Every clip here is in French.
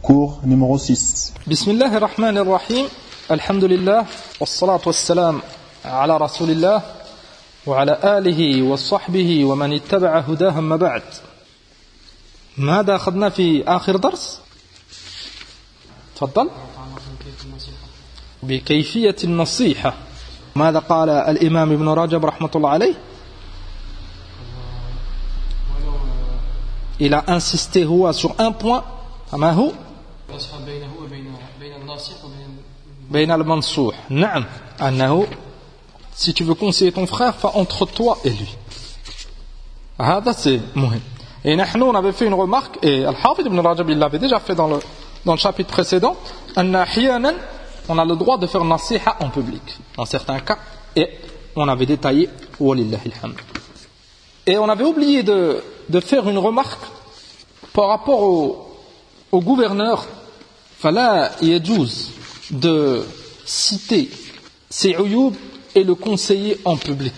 Cours numéro 6. Bismillahir Rahmanir Rahim. Alhamdulillah. Wassalatu wassalam ala Rasulillah. Wa ala alihi wa sahbihi wa man ittaba'a hudahum ma ba'd. ماذا أخذنا في آخر درس؟ تفضل. بكيفية النصيحة. ماذا قال الإمام ابن رجب رحمة الله عليه؟ Il a insisté sur un point. ما هو؟ بين المنصوح. نعم. أنه si tu veux conseiller ton frère, fa entre toi et lui. هذا c'est مهم. Et nous, on avait fait une remarque, et Al-Hafid ibn Rajab, il l'avait déjà fait dans le chapitre précédent, on a le droit de faire nasiha en public, dans certains cas, et on avait détaillé, walillahi alhamd. Et on avait oublié de faire une remarque par rapport au gouverneur, fala yajouz de citer ses uyub et le conseiller en public.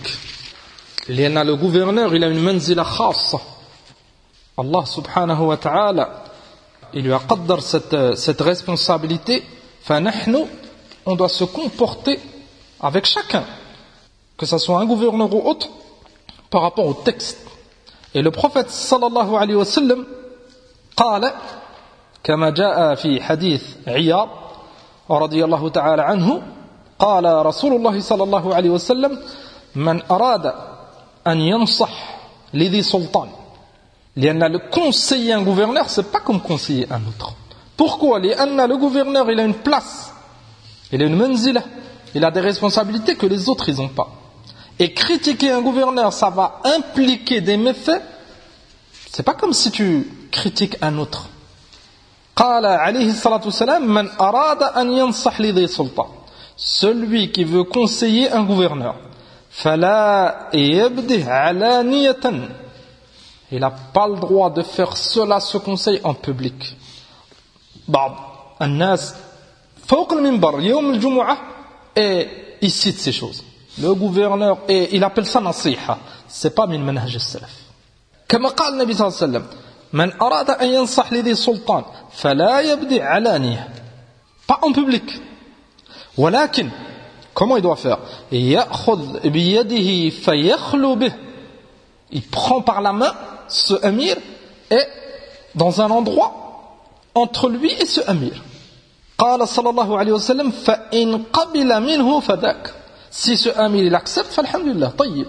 Le gouverneur, il a une manzila khassa. Allah subhanahu wa ta'ala, il lui a qaddar cette responsabilité. فنحن, on doit se comporter avec chacun, que ce soit un gouverneur ou autre, par rapport au texte. Et le prophète sallallahu alayhi wa sallam قال كما جاء في حديث عياض رضي الله تعالى عنه قال رسول الله صلى الله عليه وسلم من أراد أن ينصح لذي سلطان. Le conseiller un gouverneur, c'est pas comme conseiller un autre. Pourquoi? Le gouverneur, il a une place, il a une manzila, il a des responsabilités que les autres, ils n'ont pas. Et critiquer un gouverneur, ça va impliquer des méfaits. C'est pas comme si tu critiques un autre. قال عليه الصلاة والسلام من أراد أن ينصح لذي سلطان. Celui qui veut conseiller un gouverneur, فلا يبده علانية. Il n'a pas le droit de faire cela, ce conseil, en public. بعض الناس فوق المنبر يوم الجمعة et il cite ces choses. Le gouverneur, et il appelle ça nasiha. C'est pas min manhaj as-salaf. كما قال النبي صلى الله عليه وسلم من أراد أن ينصح لذي سلطان فلا يبدي علانية. Pas en public. ولكن comment il doit faire? يأخذ بيده فيخلو به. Il prend par la main ce amir est dans un endroit entre lui et ce amir. قال صلى الله عليه وسلم فإن قبل منه فذاك. Si ce amir il accepte, فالحمد لله طيب.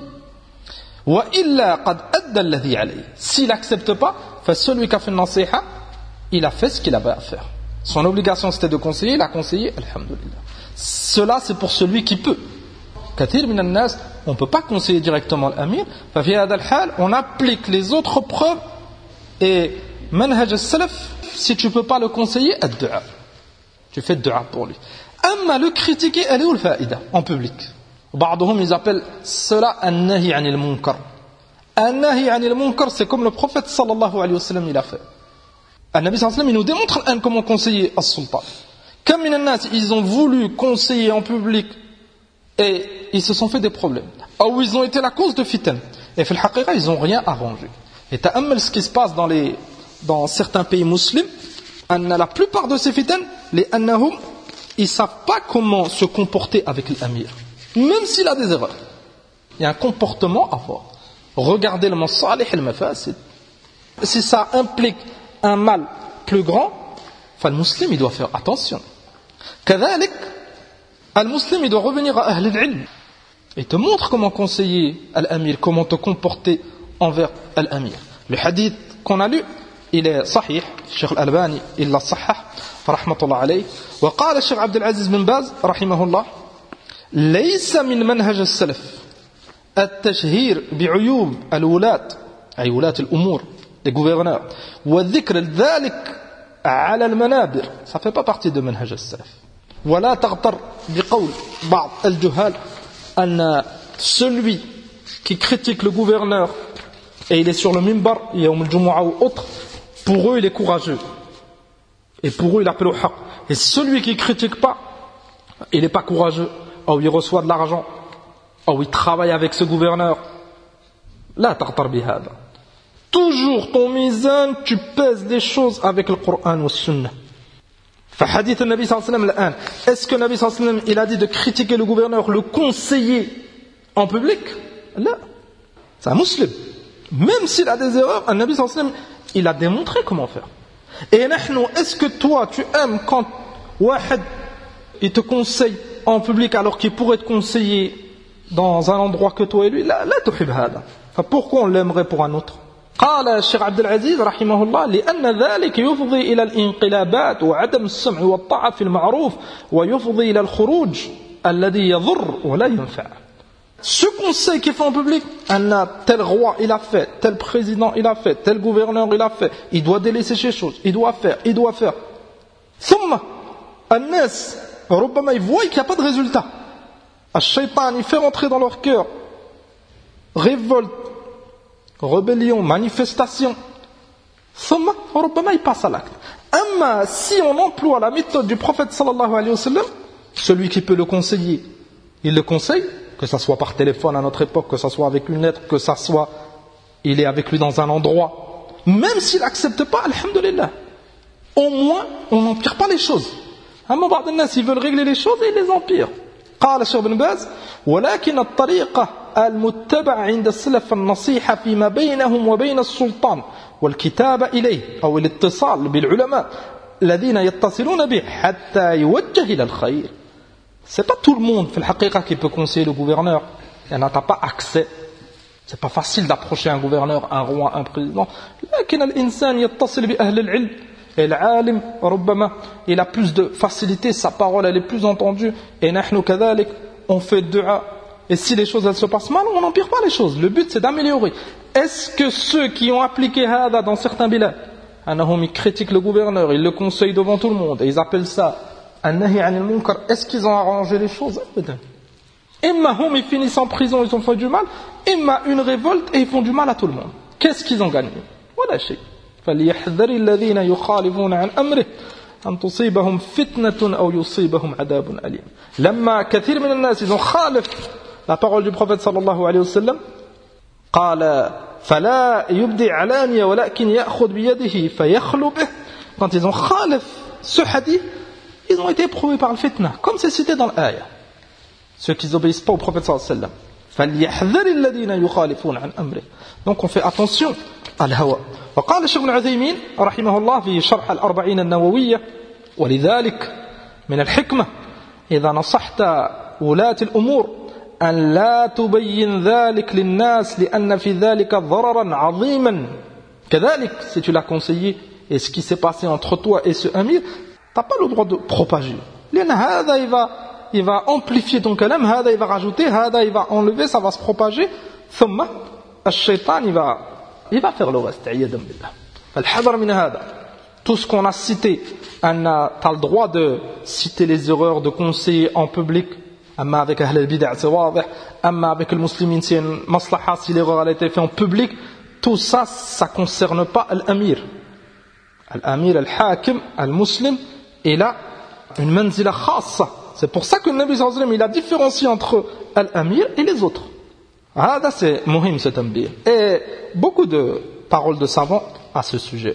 وإلا قد أدى الذي عليه. S'il accepte pas, celui qui a fait une nasiha, il a fait ce qu'il avait à faire. Son obligation c'était de conseiller, il a conseillé, alhamdulillah. Cela c'est pour celui qui peut. كثير من الناس, on ne peut pas conseiller directement l'amir. ففي هذا الحال, on applique les autres preuves et manhaj as-salaf. Si tu ne peux pas le conseiller, ad-du'a. Tu fais dua pour lui. Amma le critiquer, elle est où le faïda en public? بعضهم ils appellent cela an-nahi 'anil munkar. An-nahi 'anil munkar, c'est comme le prophète sallallahu alayhi wa sallam il a fait. An-nabi sallallahu alayhi wa sallam il nous démontre comment conseiller as-sultan. Comme min an-nas, ils ont voulu conseiller en public et ils se sont fait des problèmes. Ou ils ont été la cause de fitan. Et fil haqiqa, ils n'ont rien arrangé. Et ta'ammal ce qui se passe dans certains pays musulmans, la plupart de ces fitan, les annahum, ils ne savent pas comment se comporter avec l'amir. Même s'il a des erreurs. Il y a un comportement à avoir. Regardez le masalih et le mafasid. Si ça implique un mal plus grand, le musulman, il doit faire attention. كذلك, le musulman, il doit revenir à Ahl al-Ilm. Il te montre comment conseiller l'amir, comment te comporter envers l'amir. Le hadith qu'on a lu, il est sahih. Cheikh Al-Albani, il l'a sahih, rahmatullah alayh. وقال الشيخ عبد العزيز بن باز رحمه الله ليس من منهج السلف التشهير بعيوب الولاة أي ولاة الأمور les gouverneurs وذكر ذلك على المنابر. Ça fait pas partie de منهج السلف. ولا تغتر بقول بعض الجهال أن celui qui critique le gouverneur et il est sur le minbar يوم الجمعة ou autre, pour eux il est courageux et pour eux il appelle au haq. Et celui qui critique pas, il n'est pas courageux, ou il reçoit de l'argent, ou il travaille avec ce gouverneur. لا تغتر بهذا. Toujours ton mizan, tu pèses les choses avec le Coran ou le Sunnah. فحديث النبي صلى الله عليه وسلم الآن, est-ce que le Nabi sallallahu alayhi wa sallam il a dit de critiquer le gouverneur, le conseiller en public? Là, c'est un musulman. Même s'il a des erreurs, le Nabi sallallahu alayhi wa sallam il a démontré comment faire. Et nous, est-ce que toi tu aimes quand Wahid il te conseille en public alors qu'il pourrait te conseiller dans un endroit que toi et lui? Là, tuhib hada. Pourquoi on l'aimerait pour un autre? قال الشيخ عبد العزيز رحمه الله لأن ذلك يفضي إلى الانقلابات وعدم السمع والطاعة في المعروف ويفضي إلى الخروج الذي يضر ولا ينفع. Ce conseil qui est fait en public, tel roi il a fait, tel président il a fait, tel gouverneur il a fait, il doit délaisser ces choses, il doit faire. ثم الناس ربما ils voient qu'il n'y a pas de résultat. الشيطان il fait rentrer dans leur cœur révolte, rébellion, manifestation. ثم ربما il passe à l'acte. Amma si on emploie la méthode du prophète sallallahu alayhi wa sallam, celui qui peut le conseiller, il le conseille, que ça soit par téléphone à notre époque, que ça soit avec une lettre, que ça soit il est avec lui dans un endroit, même s'il n'accepte pas, alhamdulillah, au moins on n'empire pas les choses. Amma بعض الناس ils veulent régler les choses et ils les empirent. قال الشيخ ابن باز ولكن الطريقة المتبعة عند السلف النصيحة فيما بينهم وبين السلطان والكتابة إليه أو الاتصال بالعلماء الذين يتصلون به حتى يوجه إلى الخير. C'est pas tout le monde في الحقيقة qui peut conseiller le gouverneur. Il n'y en a pas accès. C'est pas facile d'approcher un gouverneur, un roi, un président. لكن الإنسان يتصل بأهل العلم. Et l'alim, ربما, il a plus de facilité, sa parole elle est plus entendue. Et نحن كذلك, on fait dua. Et si les choses elles se passent mal, on n'empire pas les choses. Le but c'est d'améliorer. Est-ce que ceux qui ont appliqué hada dans certains bilad, ils critiquent le gouverneur, ils le conseillent devant tout le monde, et ils appellent ça an-nahi anil munkar, est-ce qu'ils ont arrangé les choses? Imma hum, ils finissent en prison, ils ont fait du mal. Imma une révolte et ils font du mal à tout le monde. Qu'est-ce qu'ils ont gagné? Voilà shay. فليحذر الذين يخالفون عن أمره أن تصيبهم فتنة أو يصيبهم عذاب أليم. لما كثير من الناس ils ont خالف la parole du prophète sallallahu alayhi wa sallam, قال فلا يبدي علانية ولكن يأخذ بيده فيخلو به. Quand ils ont khalif ce hadith, ils ont été éprouvés par le fitna, comme c'est cité dans l'ayah. Ceux qui n'obéissent pas au prophète sallallahu alayhi wa sallam. فليحذر الذين يخالفون عن أمره. Donc on fait attention à الهوى. وقال الشيخ ابن عثيمين رحمه الله في شرح الأربعين النووية ولذلك من الحكمة إذا نصحت ولاة الأمور أن لا تبين ذلك للناس لأن في ذلك ضررا عظيما. كذلك si tu l'as conseillé et ce qui s'est passé entre toi et ce amir, tu n'as pas le droit de propager. لأن هذا il va amplifier ton kalam, هذا il va rajouter, هذا il va enlever, ça va se propager. ثم الشيطان il va faire le reste. عياذا بالله. فالحذر من هذا. Tout ce qu'on a cité, tu as le droit de citer les erreurs de conseiller en public. أما avec أهل البدع c'est واضح. أما avec le musulman c'est une maslaha si l'erreur a été faite en public. Tout ça, ça ne concerne pas l'amir. L'amir, al-hakim, al-muslim, il a une manzila khassa. C'est pour ça que le Nabi sallallahu alayhi wa sallam il a différencié entre l'amir et les autres. هذا c'est muhim cet tanbih. Et beaucoup de paroles de savants à ce sujet.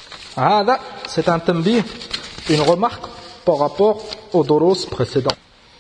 هذا c'est un tanbih, une remarque par rapport aux doros précédents.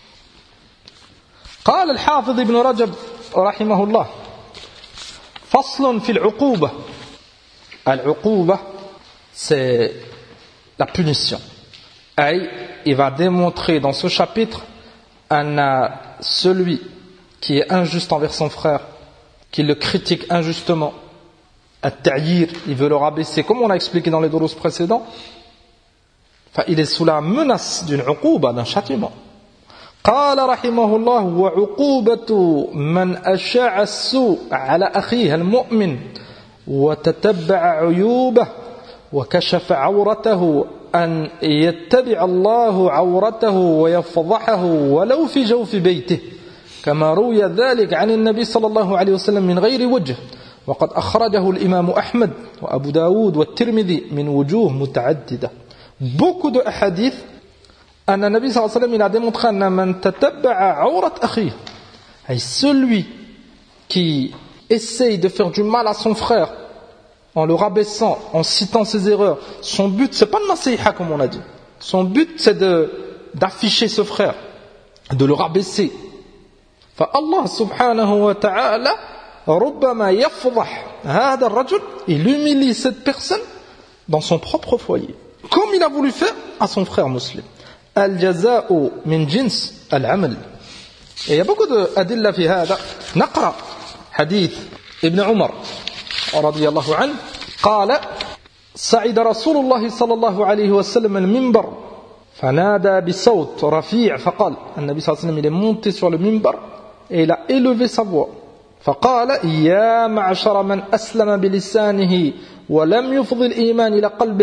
قال الحافظ ابن رجب رحمه الله فصل في العقوبة. العقوبة c'est la punition. Et il va démontrer dans ce chapitre celui qui est injuste envers son frère, qui le critique injustement, at-ta'yir, il veut le rabaisser, comme on a expliqué dans les doros précédents, il est sous la menace d'une uquba, d'un châtiment. قال رحمه الله وعقوبة من أشاع السوء على أخيه المؤمن وتتبع عيوبه وكشف عورته أن يتبع الله عورته ويفضحه ولو في جوف بيته كما روي ذلك عن النبي صلى الله عليه وسلم من غير وجه وقد أخرجه الإمام أحمد وأبو داود والترمذي من وجوه متعددة. Beaucoup de hadiths أن النبي صلى الله عليه وسلم il a démontré أن من تتبع عورة أخيه, et celui qui essaye de faire du mal à son frère en le rabaissant, en citant ses erreurs, son but c'est pas le nasiha comme on a dit, son but c'est d'afficher ce frère, de le rabaisser. فالله سبحانه وتعالى ربما يفضح هذا الرجل, il humilie cette personne dans son propre foyer, comme il a voulu faire à son frère musulman. الجزاء من جنس العمل. Et il y a beaucoup d'adilla في هذا. نقرأ حديث ابن عمر رضي الله عنه قال صعد رسول الله صلى الله عليه وسلم المنبر فنادى بصوت رفيع فقال, النبي صلى الله عليه وسلم il est monté sur le minbar et il a élevé sa voix. فقال يا معشر من أسلم بلسانه ولم يفض الإيمان إلى قلبه.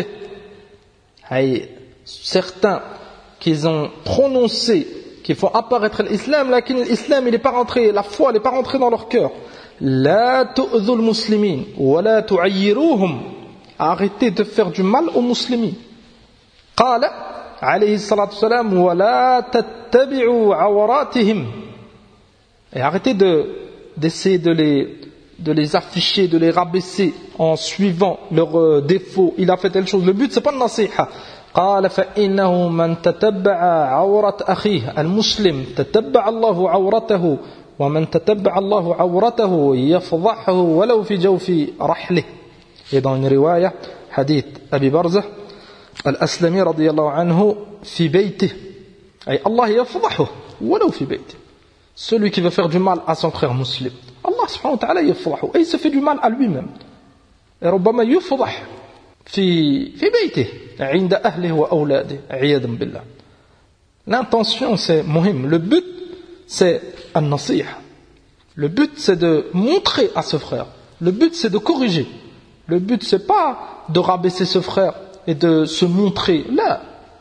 Certains qui ont prononcé, qui font apparaître l'islam, mais l'islam il n'est pas rentré, la foi n'est pas rentrée dans leur cœur. لا تؤذوا المسلمين ولا تعيروهم. Arrêtez de faire du mal aux musulmans. قال عليه الصلاة والسلام ولا تتبعوا عوراتهم. Et arrêtez d'essayer de les afficher, de les rabaisser en suivant leurs défauts. Il a fait telle chose. Le but c'est pas de nasiha. قال فإنه من تتبع عورة أخيه المسلم تتبع الله عورته ومن تتبع الله عورته يفضحه ولو في جوف رحله. Et dans une riwaya, hadith Abi Barzah al-Aslami radiyallahu anhu fi baytih. Ay Allah yafdahu ولو في بيته. Celui qui veut faire du mal à son frère musulman, Allah subhanahu wa ta'ala yafdahu. Et il se fait du mal à lui-même. Et ربما يفضح في بيته عند أهله وأولاده عياذا بالله. L'intention c'est muhim. Le but c'est an-nasiha. Le but c'est de montrer à ce frère. Le but c'est de corriger. Le but c'est pas de rabaisser ce frère et de se montrer. Là,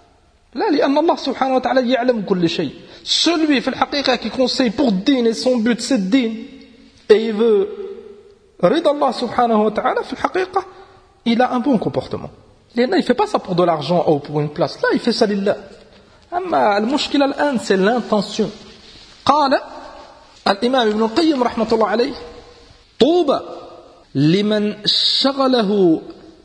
لأن الله سبحانه وتعالى يعلم كل شيء. Celui في الحقيقة qui conseille pour din et son but c'est din et il veut رضا الله سبحانه وتعالى في الحقيقة il a un bon comportement. Il ne fait pas ça pour de l'argent ou pour une place. Là, il fait ça lillah. أما المشكلة الآن c'est l'intention. قال الإمام ابن القيم رحمة الله عليه طوبى لمن شغله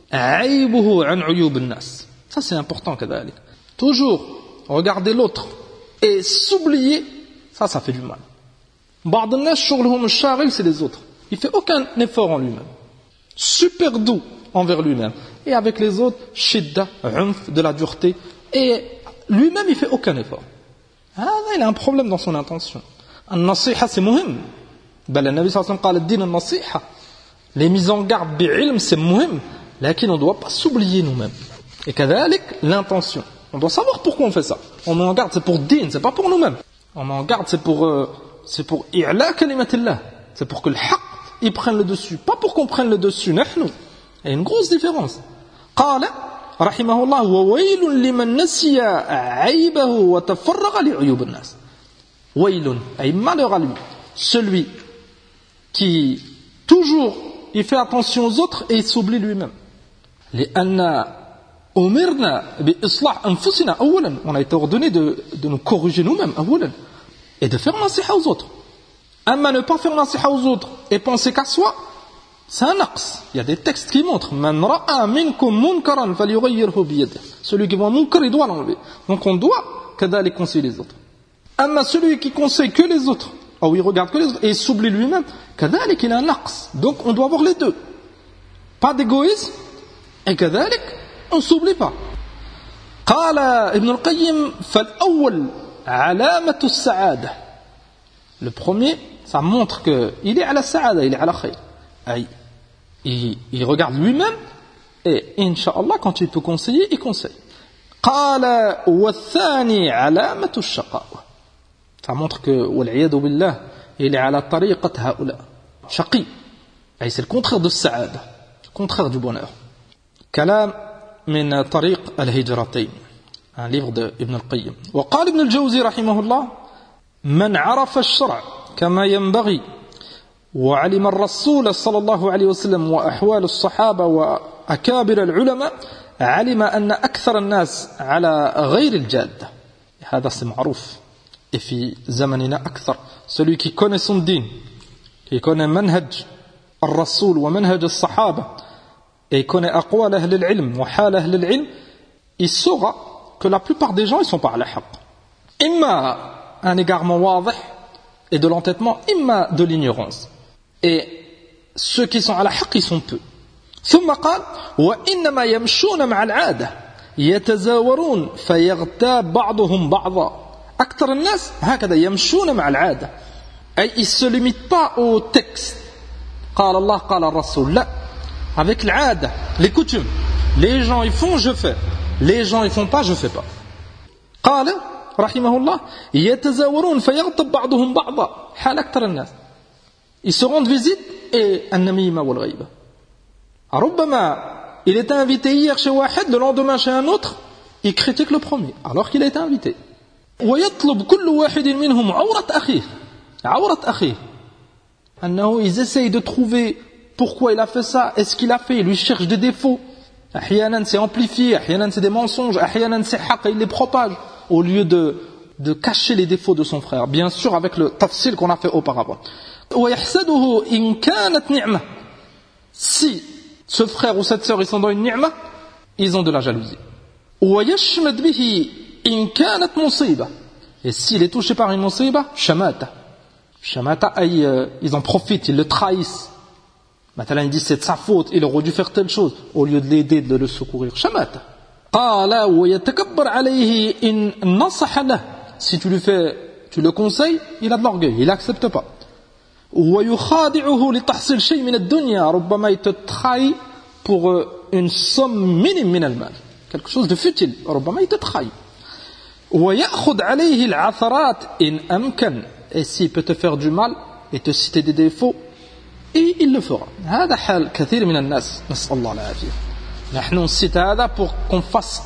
عيبه عن عيوب الناس. Ça c'est important كذلك. Toujours regarder l'autre et s'oublier, ça fait du mal. بعض الناس شغلهم الشاغل c'est les autres. Il fait aucun effort en lui-même. Super doux envers lui-même. Et avec les autres, shidda, unf, de la dureté. Et lui-même, il fait aucun effort. Il a un problème dans son intention. An-nasiha, c'est muhim. Le Nabi sallallahu alayhi wa sallam قال الدين النصيحة. Les mises en garde bi'ilm, c'est muhim. Lakin on ne doit pas s'oublier nous-mêmes. Et كذلك, l'intention. On doit savoir pourquoi on fait ça. On met en garde, c'est pour din, c'est pas pour nous-mêmes. On met en garde, c'est pour i'la kalimatillah. C'est pour que le haqq, il prenne le dessus. Pas pour qu'on prenne le dessus, nahnu. Il y a une grosse différence. قال رحمه الله وويل لمن نسي عيبه وتفرغ لعيوب الناس. ويل أي malheur à lui, celui qui toujours il fait attention aux autres et il s'oublie lui-même. لأن أمرنا بإصلاح أنفسنا أولا. On a été ordonné de nous corriger nous-mêmes أولا et de faire nasiha aux autres. أما ne pas faire nasiha aux autres et penser qu'à soi, c'est un naqs. Il y a des textes qui montrent Man ra'a minkum munkaran falyughayyirhu biyadihi. Celui qui voit un munkar, il doit l'enlever. Donc on doit kadhalik conseiller les autres. Amma celui qui conseille que les autres, ou il regarde que les autres et il s'oublie lui-même, kadhalik il a un naqs. Donc on doit avoir les deux. Pas d'égoïsme et kadhalik on s'oublie pas. قال ابن القيم فالأول علامة السعادة. Le premier, ça montre que il est à la sa'ada, il est à la khayr. Il regarde lui-même et Inch'Allah quand il peut conseiller, il conseille. قال والثاني علامة الشقاوة. Ça montre que والعياذ بالله il est à la طريقة هؤلاء شقي. C'est le contraire de السعادة, le contraire du bonheur. كلام من طريق الهجرتين, un livre de Ibn al-Qayyim. وقال ابن الجوزي رحمه الله من عرف الشرع كما ينبغي وعلم الرسول صلى الله عليه وسلم وأحوال الصحابة وأكابر العلماء علم أن أكثر الناس على غير الجادة. هذا c'est معروف. Et في زمننا أكثر. Celui qui connaît son din, qui connaît منهج الرسول ومنهج الصحابة et connaît أقوال أهل العلم وحال أهل العلم, il saura que la plupart des gens ils sont pas à la haqq. Imma un égarement wadih et de l'entêtement, imma de l'ignorance. Et ceux qui sont à la haqq ils sont peu. ثم قال وإنما يمشون مع العادة يتزاورون فيغتاب بعضهم بعضا. أكثر الناس هكذا يمشون مع العادة أي ils se limitent pas au texte قال الله قال الرسول لا avec العادة les coutumes les gens ils font je fais les gens ils font pas je fais pas قال رحمه الله يتزاورون فيغتاب بعضهم بعضا حال أكثر الناس ils se rendent visite et النميمة والغيبة ربما il était invité hier chez واحد le lendemain chez un autre il critique le premier alors qu'il a été invité ويطلب كل واحد منهم عورة أخيه أنه ils essayent de trouver pourquoi il a fait ça est-ce qu'il a fait il lui cherche des défauts أحيانا c'est amplifié أحيانا c'est des mensonges أحيانا c'est حق il les propage au lieu de cacher les défauts de son frère bien sûr avec le tafsil qu'on a fait auparavant ويحسده إن كانت نعمة si ce frère ou cette sœur ils sont dans une ni'ma ils ont de la jalousie ويشمد به إن كانت مصيبة et s'il est touché par une مصيبة شماتة ils en profitent ils le trahissent maintenant ils disent c'est de sa faute il aurait dû faire telle chose au lieu de l'aider de le secourir شماتة قال ويتكبر عليه إن نصح له si tu le conseilles il a de l'orgueil il n'accepte pas ويخادعه لتحصيل شيء من الدنيا ربما il te trahit pour une somme minime من المال quelque chose de futile ربما il te trahit ويأخذ عليه العثرات إن أمكن et s'il peut te faire du mal et te citer des défauts et il le fera هذا حال كثير من الناس نسأل الله العافية نحن نسيت هذا pour qu'on fasse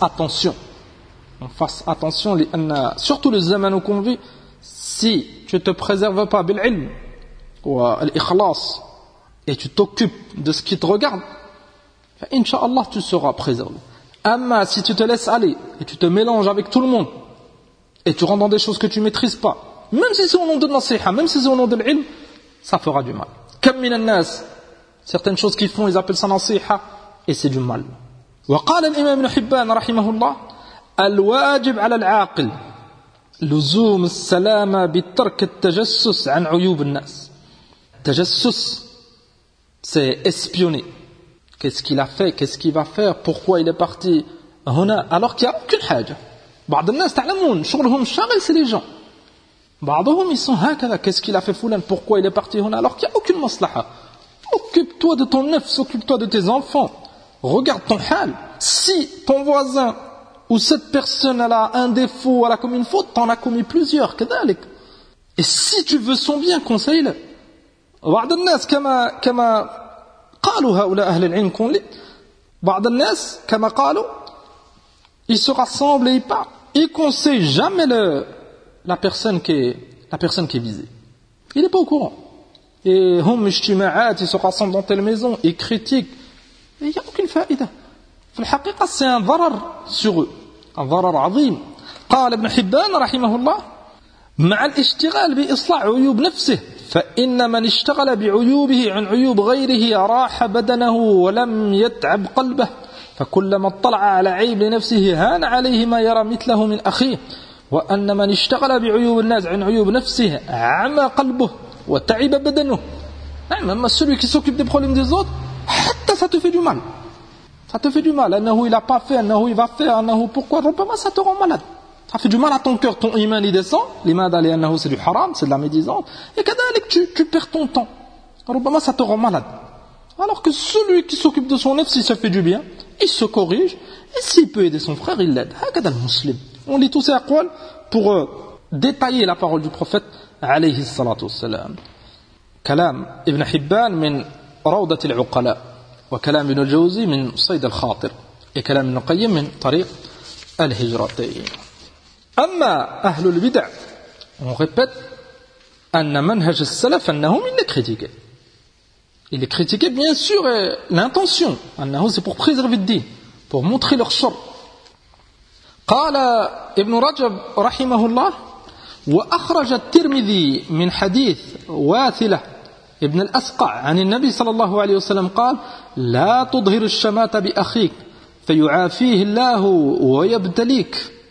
attention لأن surtout le zaman qu'on vit si tu te préserves pas بالعلم والإخلاص et tu t'occupes de ce qui te regarde Inch'Allah tu seras préservé Amma si tu te laisses aller et tu te mélanges avec tout le monde et tu rentres dans des choses que tu maîtrises pas même si c'est au nom de nasiha même si c'est au nom de l'ilm ça fera du mal comme min an-nas certaines choses qu'ils font ils appellent ça nasiha et c'est du mal وقال الإمام ابن حبان رحمه الله الواجب على العاقل لزوم السلامة بترك التجسس عن عيوب الناس التجسس c'est espionner qu'est-ce qu'il a fait qu'est-ce qu'il va faire pourquoi il est parti هنا alors qu'il n'y a aucune حاجة بعض الناس تعلمون شغلهم شاغل c'est les gens بعضهم ils sont هكذا qu'est-ce qu'il a fait فلان pourquoi il est parti هنا alors qu'il n'y a aucune maslaha occupe-toi de ton nefs occupe-toi de tes enfants regarde ton hal si ton voisin ou cette personne elle a un défaut elle a commis une faute t'en as commis plusieurs كذلك et si tu veux son bien conseille-le بعض الناس كما قالوا هؤلاء أهل العلم كون بعض الناس كما قالوا ils se rassemblent et ils parlent ils conseillent jamais la personne qui est visée il n'est pas au courant et هم اجتماعات ils se rassemblent dans telle maison ils critiquent et il n'y a aucune فائدة في الحقيقة c'est un ضرر sur eux un ضرر عظيم قال ابن حبان رحمه الله مع الاشتغال بإصلاح عيوب نفسه فإن من اشتغل بعيوبه عن عيوب غيره راح بدنه ولم يتعب قلبه فكلما اطلع على عيب لنفسه هان عليه ما يرى مثله من أخيه وأن من اشتغل بعيوب الناس عن عيوب نفسه عمى قلبه وتعب بدنه أما celui qui s'occupe des problèmes des autres حتى ça te fait du mal أنه il n'a pas fait أنه il va faire أنه pourquoi ربما ça te rend malade ça fait du mal à ton cœur, ton iman il descend, l'imad aliyannahu c'est du haram, c'est de la médisance, et kadalik tu perds ton temps. Rubama ça te rend malade. Alors que celui qui s'occupe de son nefs, s'il se fait du bien, il se corrige, et s'il peut aider son frère, il l'aide. Hakada al-muslim. On lit tous ces aqwal pour détailler la parole du prophète alayhi salatu wassalam. Kalam Ibn Hibban min rawdat al-uqala, wa kalam Ibn al-Jawzi min sayd al-khatir, et kalam Ibn Qayyim min tariq al-hijratayn. أما أهل البدع on répète أن منهج السلف أنهم il est critiqué bien sûr l'intention أنه c'est pour préserver le din pour montrer leur shar قال ابن رجب رحمه الله وأخرج الترمذي من حديث واثلة ابن الأسقع عن النبي صلى الله عليه وسلم قال لا تظهر الشماتة بأخيك فيعافيه الله ويبتليك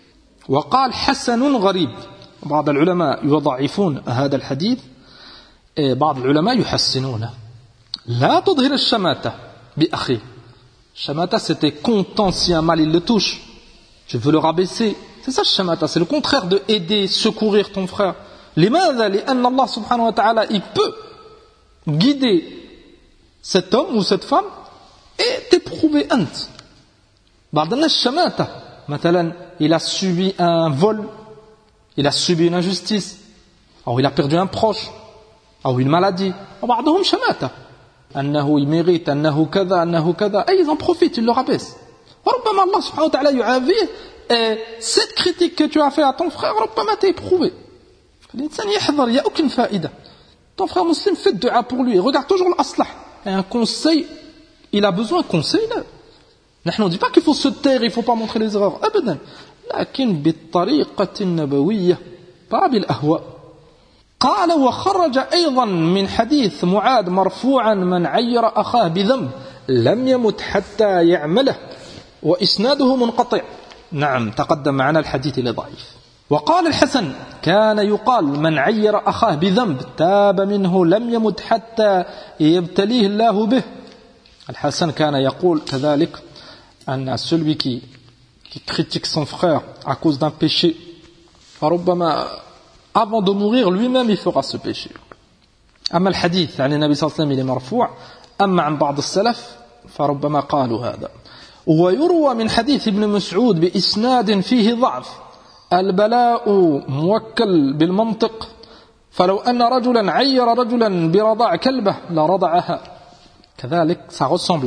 وقال حسن غريب. بعض العلماء يضعفون هذا الحديث، بعض العلماء يحسنونه. لا تظهر الشماتة بأخيه. Shamata, c'était content si un mal il le touche. Tu veux le rabaisser. C'est ça, shamata. C'est le contraire de aider, secourir ton frère. لماذا؟ لأن الله سبحانه وتعالى, il peut guider cet homme ou cette femme et t'éprouver أنت. بعض الناس shamata. مثلا, il a subi un vol, il a subi une injustice, ou il a perdu un proche, ou une maladie. وبعضهم shamata. أنه يميريت أنه كذا أنه كذا. Et ils en profitent, ils le rabaissent. وربما الله سبحانه وتعالى يعافيه. Et cette critique que tu as fait à ton frère, ربما t'est éprouvée. الإنسان يحذر, il n'y a aucune faïda. Ton frère musulman, fais dua pour lui. Regarde toujours l'aslah. Et un conseil, il a besoin d'un conseil là. نحن on ne dit pas qu'il faut se taire, il ne faut pas montrer les erreurs. أبدا. لكن بالطريقة النبوية. pas بالأهواء. قال وخرج أيضا من حديث معاذ مرفوعا من عير أخاه بذنب لم يمت حتى يعمله وإسناده منقطع. نعم تقدم معنا الحديث لضعيف. وقال الحسن كان يقال من عير أخاه بذنب تاب منه لم يمت حتى يبتليه الله به. الحسن كان يقول كذلك أن celui qui critique son frère à cause d'un péché فربما avant de mourir, lui-même il fera ce péché. أما الحديث عن النبي صلى الله عليه وسلم مرفوع أما عن بعض السلف فربما قالوا هذا. ويروى من حديث ابن مسعود بإسناد فيه ضعف البلاء موكل بالمنطق فلو أن رجلا عير رجلا برضاع كلبه لرضعها. كذلك ça ressemble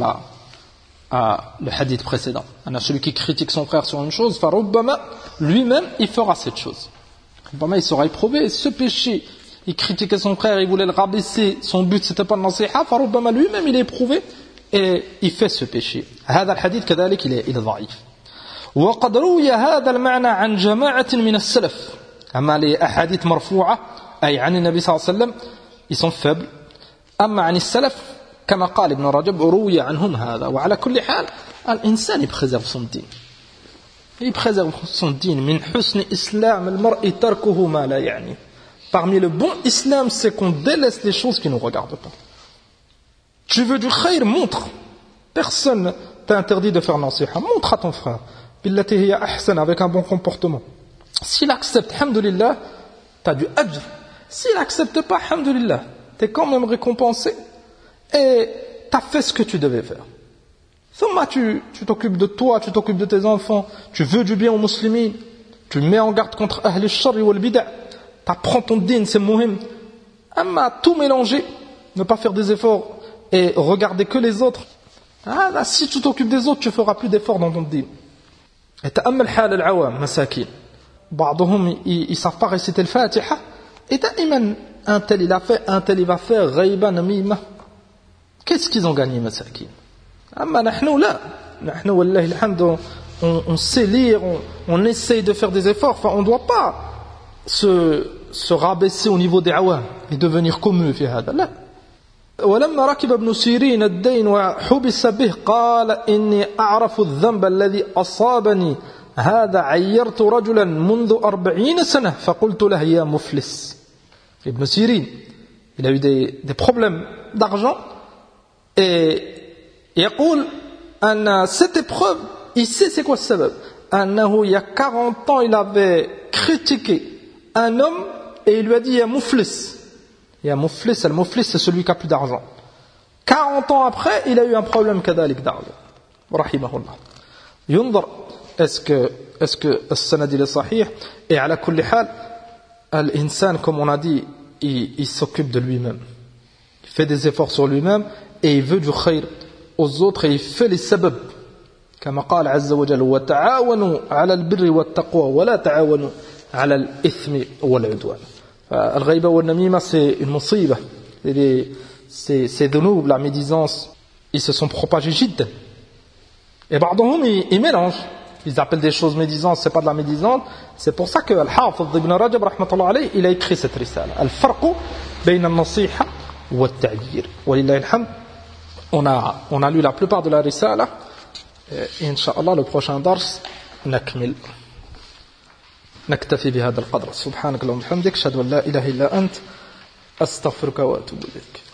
à le hadith précédent. Celui qui critique son frère sur une chose فربما lui-même il fera cette chose. Il sera éprouvé. Ce péché, il critiquait son frère, il voulait le rabaisser, son but c'était pas de nasiha, فربما lui-même il est éprouvé et il fait ce péché. هذا الحديث كذلك il est ضعيف. وقد روي هذا المعنى عن جماعة من السلف. أما les أحاديث مرفوعة أي عن النبي صلى الله عليه وسلم ils sont faibles. أما عن السلف كما قال ابن رجب روي عنهم هذا. وعلى كل حال الإنسان يبخزر son دين. Il préserve son dîne. Min husn islam al-mar'i tarkuhu ma la ya'ni. Parmi le bon islam, c'est qu'on délaisse les choses qui ne nous regardent pas. Tu veux du khayr, montre. Personne t'a interdit de faire nasiha. Montre à ton frère. Billati hiya ahsan, avec un bon comportement. S'il accepte, alhamdulillah, t'as du ajr. S'il accepte pas, alhamdulillah, t'es quand même récompensé et t'as fait ce que tu devais faire. Tu t'occupes de toi, tu t'occupes de tes enfants, tu veux du bien aux musulmans, tu mets en garde contre ahl al-sharri wal bid'a, t'apprends ton din, c'est muhim. Amma tout mélanger, ne pas faire des efforts et regarder que les autres. Ah là, si tu t'occupes des autres, tu feras plus d'efforts dans ton din. Et ta'ammal hal al-awam, masakin. بعضهم ils savent pas réciter le Fatiha et da'iman un tel il a fait, un tel il va faire, ghaiba namima. Qu'est-ce qu'ils ont gagné, masakin? أما نحن لا نحن والله الحمد on sait lire, on essaye de faire des efforts, enfin on ne doit pas se rabaisser au niveau des awam et devenir comme eux في هذا لا. ولما ركب ابن سيرين الدين وحبس به قال إني أعرف الذنب الذي أصابني هذا عيرت رجلا منذ 40 سنة فقلت له يا مفلس. Ibn Sirin il a eu des problèmes d'argent et يقول أن cette épreuve, il sait c'est quoi le sabab. أنه il y a 40 ans il avait critiqué un homme et il lui a dit ya muflis. Ya muflis, le muflis c'est celui qui a plus d'argent. 40 ans après il a eu un problème كذلك d'argent. رحمه الله. ينظر est-ce que السند est صحيح. Et على كل حال الإنسان comme on a dit il s'occupe de lui-même. Il fait des efforts sur lui-même et il veut du khayr aux autres et il fait les sabab. كما قال عز وجل وتعاونوا على البر والتقوى ولا تعاونوا على الإثم والعدوان. الغيبة والنميمة c'est une مصيبة. Ces ذنوب, la médisance, ils se sont propagés جدا. Et بعضهم ils mélangent. Ils appellent des choses médisantes, c'est pas de la médisante. C'est pour ça que Al-Hafiz Ibn Rajab rahmatullah alayhi, il a écrit cette risale. Al-Farqu bayna al-nasiha wa al-ta'yir. Walillahi alhamd. On a lu la plupart de la risala. Inch'Allah, le prochain dars, nakmil. نكتفي بهذا القدر. سبحانك اللهم وبحمدك أشهد أن لا إله إلا أنت أستغفرك وأتوب إليك.